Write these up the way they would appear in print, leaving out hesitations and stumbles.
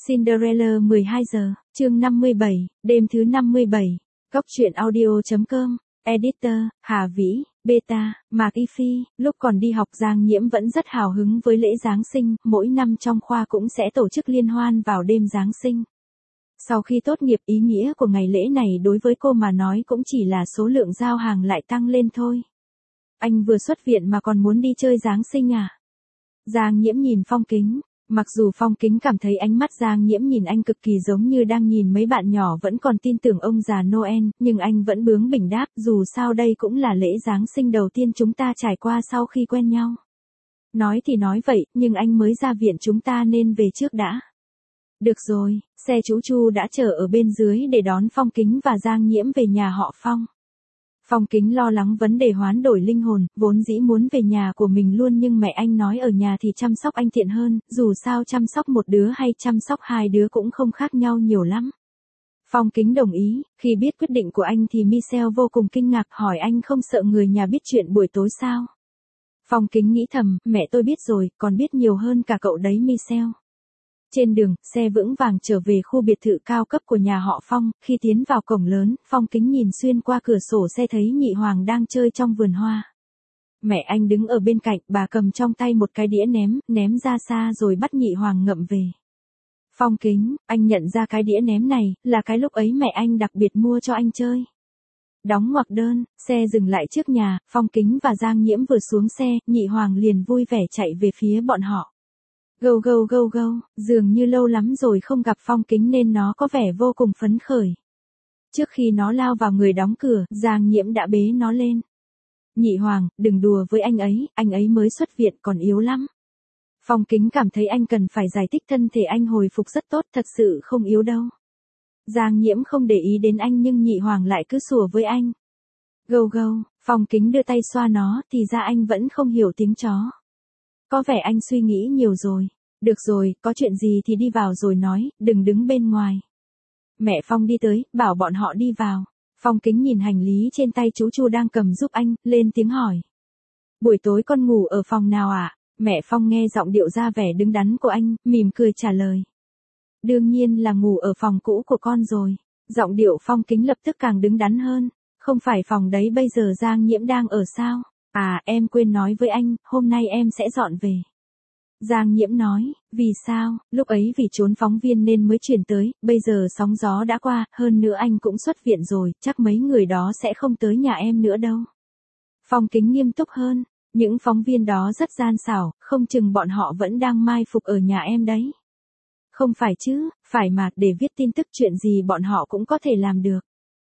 Cinderella 12 giờ, chương 57, đêm thứ 57. Góc truyện audio.com, Editor, Hà Vĩ, Beta, Mạc Y Phi. Lúc còn đi học Giang Nhiễm vẫn rất hào hứng với lễ Giáng sinh, mỗi năm trong khoa cũng sẽ tổ chức liên hoan vào đêm Giáng sinh. Sau khi tốt nghiệp, ý nghĩa của ngày lễ này đối với cô mà nói cũng chỉ là số lượng giao hàng lại tăng lên thôi. Anh vừa xuất viện mà còn muốn đi chơi Giáng sinh à? Giang Nhiễm nhìn Phong Kính. Mặc dù Phong Kính cảm thấy ánh mắt Giang Nhiễm nhìn anh cực kỳ giống như đang nhìn mấy bạn nhỏ vẫn còn tin tưởng ông già Noel, nhưng anh vẫn bướng bỉnh đáp, dù sao đây cũng là lễ Giáng sinh đầu tiên chúng ta trải qua sau khi quen nhau. Nói thì nói vậy, nhưng anh mới ra viện, chúng ta nên về trước đã. Được rồi, xe chú Chu đã chờ ở bên dưới để đón Phong Kính và Giang Nhiễm về nhà họ Phong. Phong Kính lo lắng vấn đề hoán đổi linh hồn, vốn dĩ muốn về nhà của mình luôn, nhưng mẹ anh nói ở nhà thì chăm sóc anh tiện hơn, dù sao chăm sóc một đứa hay chăm sóc hai đứa cũng không khác nhau nhiều lắm. Phong Kính đồng ý. Khi biết quyết định của anh thì Michelle vô cùng kinh ngạc, hỏi anh không sợ người nhà biết chuyện buổi tối sao? Phong Kính nghĩ thầm, mẹ tôi biết rồi, còn biết nhiều hơn cả cậu đấy Michelle. Trên đường, xe vững vàng trở về khu biệt thự cao cấp của nhà họ Phong. Khi tiến vào cổng lớn, Phong Kính nhìn xuyên qua cửa sổ xe thấy Nhị Hoàng đang chơi trong vườn hoa. Mẹ anh đứng ở bên cạnh, bà cầm trong tay một cái đĩa ném ra xa rồi bắt Nhị Hoàng ngậm về. Phong Kính, anh nhận ra cái đĩa ném này, là cái lúc ấy mẹ anh đặc biệt mua cho anh chơi. Đóng ngoặc đơn, xe dừng lại trước nhà, Phong Kính và Giang Nhiễm vừa xuống xe, Nhị Hoàng liền vui vẻ chạy về phía bọn họ. Gâu gâu gâu gâu, dường như lâu lắm rồi không gặp Phong Kính nên nó có vẻ vô cùng phấn khởi. Trước khi nó lao vào người đóng cửa, Giang Nhiễm đã bế nó lên. Nhị Hoàng, đừng đùa với anh ấy mới xuất viện còn yếu lắm. Phong Kính cảm thấy anh cần phải giải thích thân thể anh hồi phục rất tốt, thật sự không yếu đâu. Giang Nhiễm không để ý đến anh nhưng Nhị Hoàng lại cứ sủa với anh. Gâu gâu, Phong Kính đưa tay xoa nó, thì ra anh vẫn không hiểu tiếng chó. Có vẻ anh suy nghĩ nhiều rồi. Được rồi, có chuyện gì thì đi vào rồi nói, đừng đứng bên ngoài. Mẹ Phong đi tới, bảo bọn họ đi vào. Phong Kính nhìn hành lý trên tay chú Chu đang cầm giúp anh, lên tiếng hỏi. Buổi tối con ngủ ở phòng nào ạ? Mẹ Phong nghe giọng điệu ra vẻ đứng đắn của anh, mỉm cười trả lời. Đương nhiên là ngủ ở phòng cũ của con rồi. Giọng điệu Phong Kính lập tức càng đứng đắn hơn. Không phải phòng đấy bây giờ Giang Nhiễm đang ở sao? À, em quên nói với anh, hôm nay em sẽ dọn về. Giang Nhiễm nói, vì sao? Lúc ấy vì trốn phóng viên nên mới chuyển tới, bây giờ sóng gió đã qua, hơn nữa anh cũng xuất viện rồi, chắc mấy người đó sẽ không tới nhà em nữa đâu. Phong Kính nghiêm túc hơn, những phóng viên đó rất gian xảo, không chừng bọn họ vẫn đang mai phục ở nhà em đấy. Không phải chứ, phải mà, để viết tin tức chuyện gì bọn họ cũng có thể làm được.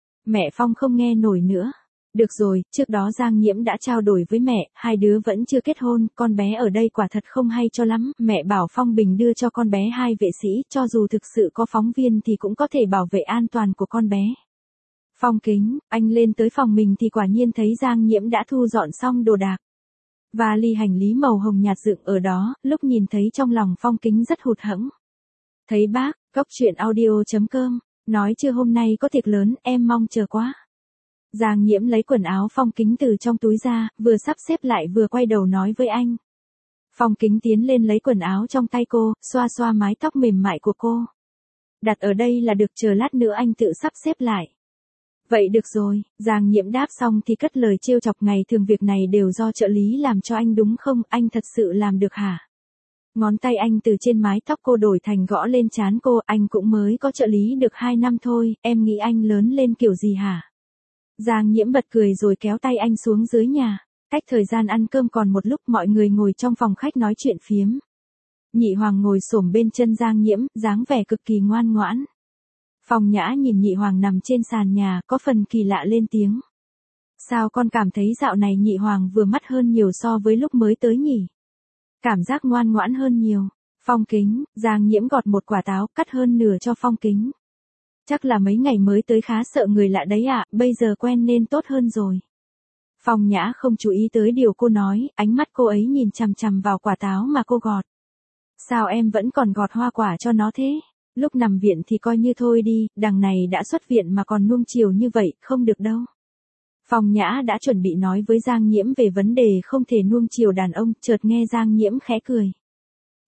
Mẹ Phong không nghe nổi nữa. Được rồi, trước đó Giang Nhiễm đã trao đổi với mẹ, hai đứa vẫn chưa kết hôn, con bé ở đây quả thật không hay cho lắm, mẹ bảo Phong Bình đưa cho con bé 2 vệ sĩ, cho dù thực sự có phóng viên thì cũng có thể bảo vệ an toàn của con bé. Phong Kính, anh lên tới phòng mình thì quả nhiên thấy Giang Nhiễm đã thu dọn xong đồ đạc. Vali hành lý màu hồng nhạt dựng ở đó, lúc nhìn thấy trong lòng Phong Kính rất hụt hẫng. Thấy bác, góc truyện audio.com, nói chưa hôm nay có tiệc lớn, em mong chờ quá. Giang Nhiễm lấy quần áo Phong Kính từ trong túi ra, vừa sắp xếp lại vừa quay đầu nói với anh. Phong Kính tiến lên lấy quần áo trong tay cô, xoa xoa mái tóc mềm mại của cô. Đặt ở đây là được, chờ lát nữa anh tự sắp xếp lại. Vậy được rồi, Giang Nhiễm đáp xong thì cất lời trêu chọc, ngày thường việc này đều do trợ lý làm cho anh đúng không, anh thật sự làm được hả? Ngón tay anh từ trên mái tóc cô đổi thành gõ lên trán cô, anh cũng mới có trợ lý được 2 năm thôi, em nghĩ anh lớn lên kiểu gì hả? Giang Nhiễm bật cười rồi kéo tay anh xuống dưới nhà. Cách thời gian ăn cơm còn một lúc, mọi người ngồi trong phòng khách nói chuyện phiếm. Nhị Hoàng ngồi xổm bên chân Giang Nhiễm, dáng vẻ cực kỳ ngoan ngoãn. Phong Nhã nhìn Nhị Hoàng nằm trên sàn nhà, có phần kỳ lạ lên tiếng. Sao con cảm thấy dạo này Nhị Hoàng vừa mắt hơn nhiều so với lúc mới tới nhỉ? Cảm giác ngoan ngoãn hơn nhiều. Phong Kính, Giang Nhiễm gọt một quả táo, cắt hơn nửa cho Phong Kính. Chắc là mấy ngày mới tới khá sợ người lạ đấy ạ, bây giờ quen nên tốt hơn rồi. Phong Nhã không chú ý tới điều cô nói, ánh mắt cô ấy nhìn chằm chằm vào quả táo mà cô gọt. Sao em vẫn còn gọt hoa quả cho nó thế? Lúc nằm viện thì coi như thôi đi, đằng này đã xuất viện mà còn nuông chiều như vậy, không được đâu. Phong Nhã đã chuẩn bị nói với Giang Nhiễm về vấn đề không thể nuông chiều đàn ông, chợt nghe Giang Nhiễm khẽ cười.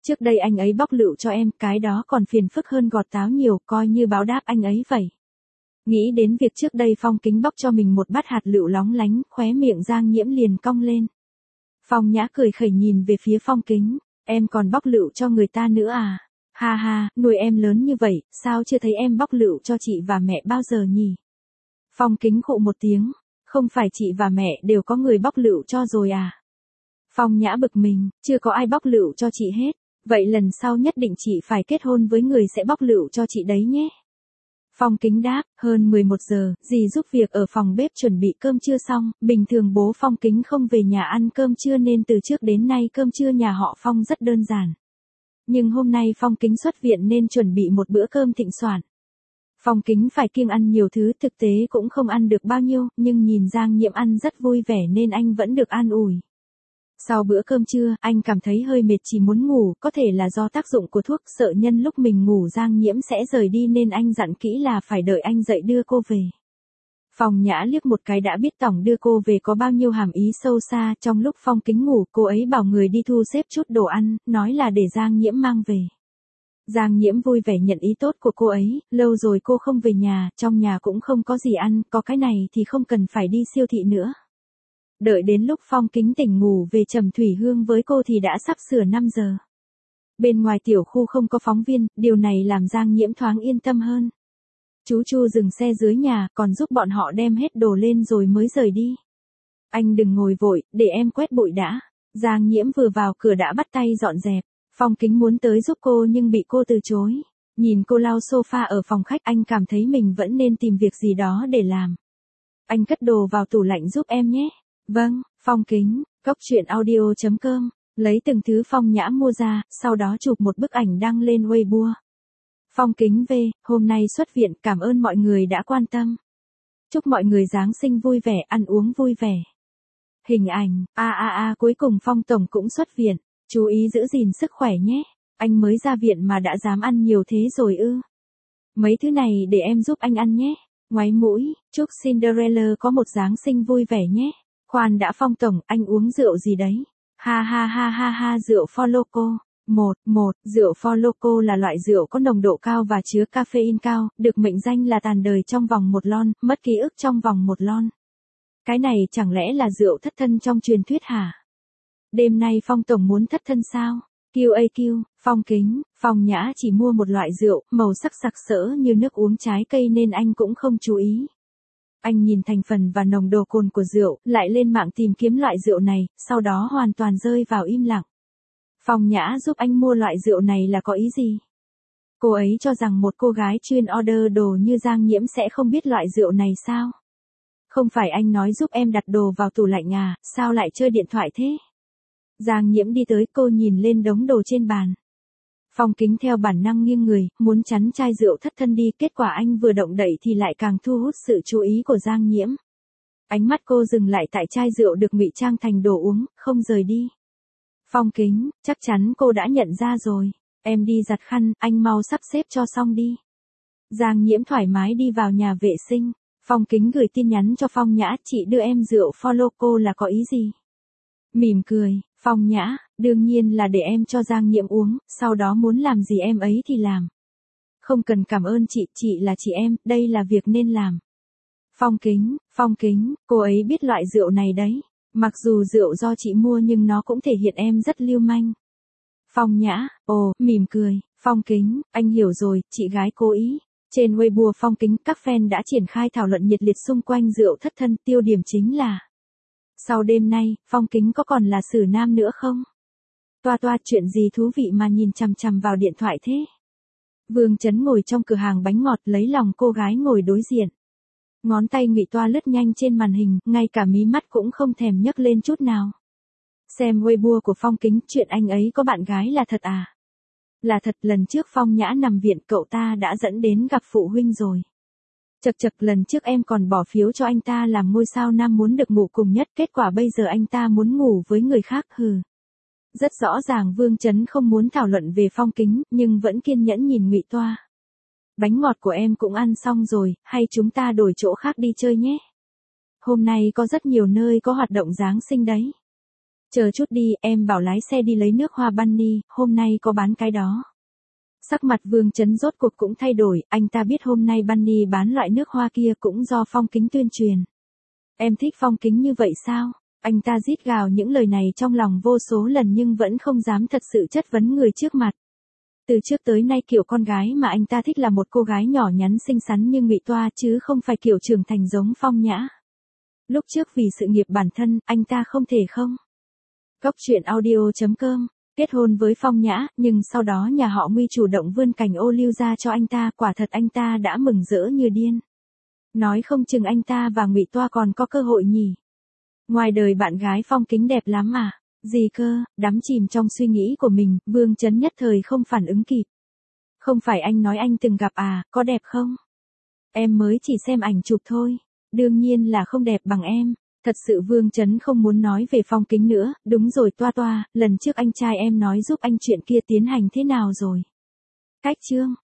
Trước đây anh ấy bóc lựu cho em, cái đó còn phiền phức hơn gọt táo nhiều, coi như báo đáp anh ấy vậy. Nghĩ đến việc trước đây Phong Kính bóc cho mình một bát hạt lựu lóng lánh, khóe miệng Giang Nhiễm liền cong lên. Phong Nhã cười khẩy nhìn về phía Phong Kính, em còn bóc lựu cho người ta nữa à? Ha ha, nuôi em lớn như vậy, sao chưa thấy em bóc lựu cho chị và mẹ bao giờ nhỉ? Phong Kính khụ một tiếng, không phải chị và mẹ đều có người bóc lựu cho rồi à? Phong Nhã bực mình, chưa có ai bóc lựu cho chị hết, vậy lần sau nhất định chị phải kết hôn với người sẽ bóc lựu cho chị đấy nhé. Phong Kính đáp, hơn 11 giờ, dì giúp việc ở phòng bếp chuẩn bị cơm trưa xong, bình thường bố Phong Kính không về nhà ăn cơm trưa nên từ trước đến nay cơm trưa nhà họ Phong rất đơn giản. Nhưng hôm nay Phong Kính xuất viện nên chuẩn bị một bữa cơm thịnh soạn. Phong Kính phải kiêng ăn nhiều thứ, thực tế cũng không ăn được bao nhiêu, nhưng nhìn Giang Nhiễm ăn rất vui vẻ nên anh vẫn được an ủi. Sau bữa cơm trưa, anh cảm thấy hơi mệt chỉ muốn ngủ, có thể là do tác dụng của thuốc, sợ nhân lúc mình ngủ Giang Nhiễm sẽ rời đi nên anh dặn kỹ là phải đợi anh dậy đưa cô về. Phong Nhã liếc một cái đã biết tổng đưa cô về có bao nhiêu hàm ý sâu xa, trong lúc Phong Kính ngủ, cô ấy bảo người đi thu xếp chút đồ ăn, nói là để Giang Nhiễm mang về. Giang Nhiễm vui vẻ nhận ý tốt của cô ấy, lâu rồi cô không về nhà, trong nhà cũng không có gì ăn, có cái này thì không cần phải đi siêu thị nữa. Đợi đến lúc Phong Kính tỉnh ngủ về trầm thủy hương với cô thì đã sắp sửa 5 giờ. Bên ngoài tiểu khu không có phóng viên, điều này làm Giang Nhiễm thoáng yên tâm hơn. Chú Chu dừng xe dưới nhà, còn giúp bọn họ đem hết đồ lên rồi mới rời đi. Anh đừng ngồi vội, để em quét bụi đã. Giang Nhiễm vừa vào cửa đã bắt tay dọn dẹp. Phong Kính muốn tới giúp cô nhưng bị cô từ chối. Nhìn cô lau sofa ở phòng khách anh cảm thấy mình vẫn nên tìm việc gì đó để làm. Anh cất đồ vào tủ lạnh giúp em nhé. Vâng, Phong Kính, coctruyện.audio.com, lấy từng thứ Phong Nhã mua ra, sau đó chụp một bức ảnh đăng lên Weibo. Phong Kính về, hôm nay xuất viện, cảm ơn mọi người đã quan tâm. Chúc mọi người Giáng sinh vui vẻ, ăn uống vui vẻ. Hình ảnh, cuối cùng Phong Tổng cũng xuất viện, chú ý giữ gìn sức khỏe nhé. Anh mới ra viện mà đã dám ăn nhiều thế rồi ư? Mấy thứ này để em giúp anh ăn nhé. Ngoáy mũi, chúc Cinderella có một Giáng sinh vui vẻ nhé. Khoan đã Phong Tổng, anh uống rượu gì đấy? Ha ha ha ha ha, rượu Four Loko. Rượu Four Loko là loại rượu có nồng độ cao và chứa caffeine cao, được mệnh danh là tàn đời trong vòng 1 lon, mất ký ức trong vòng 1 lon. Cái này chẳng lẽ là rượu thất thân trong truyền thuyết hả? Đêm nay Phong Tổng muốn thất thân sao? QAQ, Phong Kính, Phong Nhã chỉ mua một loại rượu, màu sắc sặc sỡ như nước uống trái cây nên anh cũng không chú ý. Anh nhìn thành phần và nồng độ cồn của rượu, lại lên mạng tìm kiếm loại rượu này, sau đó hoàn toàn rơi vào im lặng. Phong Nhã giúp anh mua loại rượu này là có ý gì? Cô ấy cho rằng một cô gái chuyên order đồ như Giang Nhiễm sẽ không biết loại rượu này sao? Không phải anh nói giúp em đặt đồ vào tủ lạnh à, sao lại chơi điện thoại thế? Giang Nhiễm đi tới, cô nhìn lên đống đồ trên bàn. Phong Kính theo bản năng nghiêng người, muốn chắn chai rượu thất thân đi, kết quả anh vừa động đậy thì lại càng thu hút sự chú ý của Giang Nhiễm. Ánh mắt cô dừng lại tại chai rượu được ngụy trang thành đồ uống, không rời đi. Phong Kính, chắc chắn cô đã nhận ra rồi. Em đi giặt khăn, anh mau sắp xếp cho xong đi. Giang Nhiễm thoải mái đi vào nhà vệ sinh. Phong Kính gửi tin nhắn cho Phong Nhã, chị đưa em rượu Four Loko là có ý gì? Mỉm cười, Phong Nhã, đương nhiên là để em cho Giang Nhiễm uống, sau đó muốn làm gì em ấy thì làm. Không cần cảm ơn chị là chị em, đây là việc nên làm. Phong Kính, cô ấy biết loại rượu này đấy. Mặc dù rượu do chị mua nhưng nó cũng thể hiện em rất lưu manh. Phong Nhã, mỉm cười, Phong Kính, anh hiểu rồi, chị gái cố ý. Trên Weibo Phong Kính, các fan đã triển khai thảo luận nhiệt liệt xung quanh rượu thất thân, tiêu điểm chính là: sau đêm nay, Phong Kính có còn là xử nam nữa không? Toa chuyện gì thú vị mà nhìn chằm chằm vào điện thoại thế? Vương Chấn ngồi trong cửa hàng bánh ngọt lấy lòng cô gái ngồi đối diện. Ngón tay Ngụy Toa lướt nhanh trên màn hình, ngay cả mí mắt cũng không thèm nhấc lên chút nào. Xem Weibo của Phong Kính, chuyện anh ấy có bạn gái là thật à? Là thật, lần trước Phong Nhã nằm viện cậu ta đã dẫn đến gặp phụ huynh rồi. Chật lần trước em còn bỏ phiếu cho anh ta làm ngôi sao nam muốn được ngủ cùng nhất, kết quả bây giờ anh ta muốn ngủ với người khác hừ. Rất rõ ràng Vương Chấn không muốn thảo luận về Phong Kính, nhưng vẫn kiên nhẫn nhìn Ngụy Toa. Bánh ngọt của em cũng ăn xong rồi, hay chúng ta đổi chỗ khác đi chơi nhé. Hôm nay có rất nhiều nơi có hoạt động Giáng sinh đấy. Chờ chút đi, em bảo lái xe đi lấy nước hoa Bunny, hôm nay có bán cái đó. Sắc mặt Vương Chấn rốt cuộc cũng thay đổi, anh ta biết hôm nay Bunny bán loại nước hoa kia cũng do Phong Kính tuyên truyền. Em thích Phong Kính như vậy sao? Anh ta rít gào những lời này trong lòng vô số lần nhưng vẫn không dám thật sự chất vấn người trước mặt. Từ trước tới nay kiểu con gái mà anh ta thích là một cô gái nhỏ nhắn xinh xắn như Ngụy Toa chứ không phải kiểu trưởng thành giống Phong Nhã. Lúc trước vì sự nghiệp bản thân, anh ta không thể không. Góc truyện audio.com, kết hôn với Phong Nhã, nhưng sau đó nhà họ Nguy chủ động vươn cành ô liu ra cho anh ta, quả thật anh ta đã mừng rỡ như điên. Nói không chừng anh ta và Ngụy Toa còn có cơ hội nhỉ. Ngoài đời bạn gái Phong Kính đẹp lắm mà. Gì cơ, đắm chìm trong suy nghĩ của mình, Vương Chấn nhất thời không phản ứng kịp. Không phải anh nói anh từng gặp à, có đẹp không? Em mới chỉ xem ảnh chụp thôi. Đương nhiên là không đẹp bằng em. Thật sự Vương Chấn không muốn nói về Phong Kính nữa, đúng rồi Toa Toa, lần trước anh trai em nói giúp anh chuyện kia tiến hành thế nào rồi? Cách chương.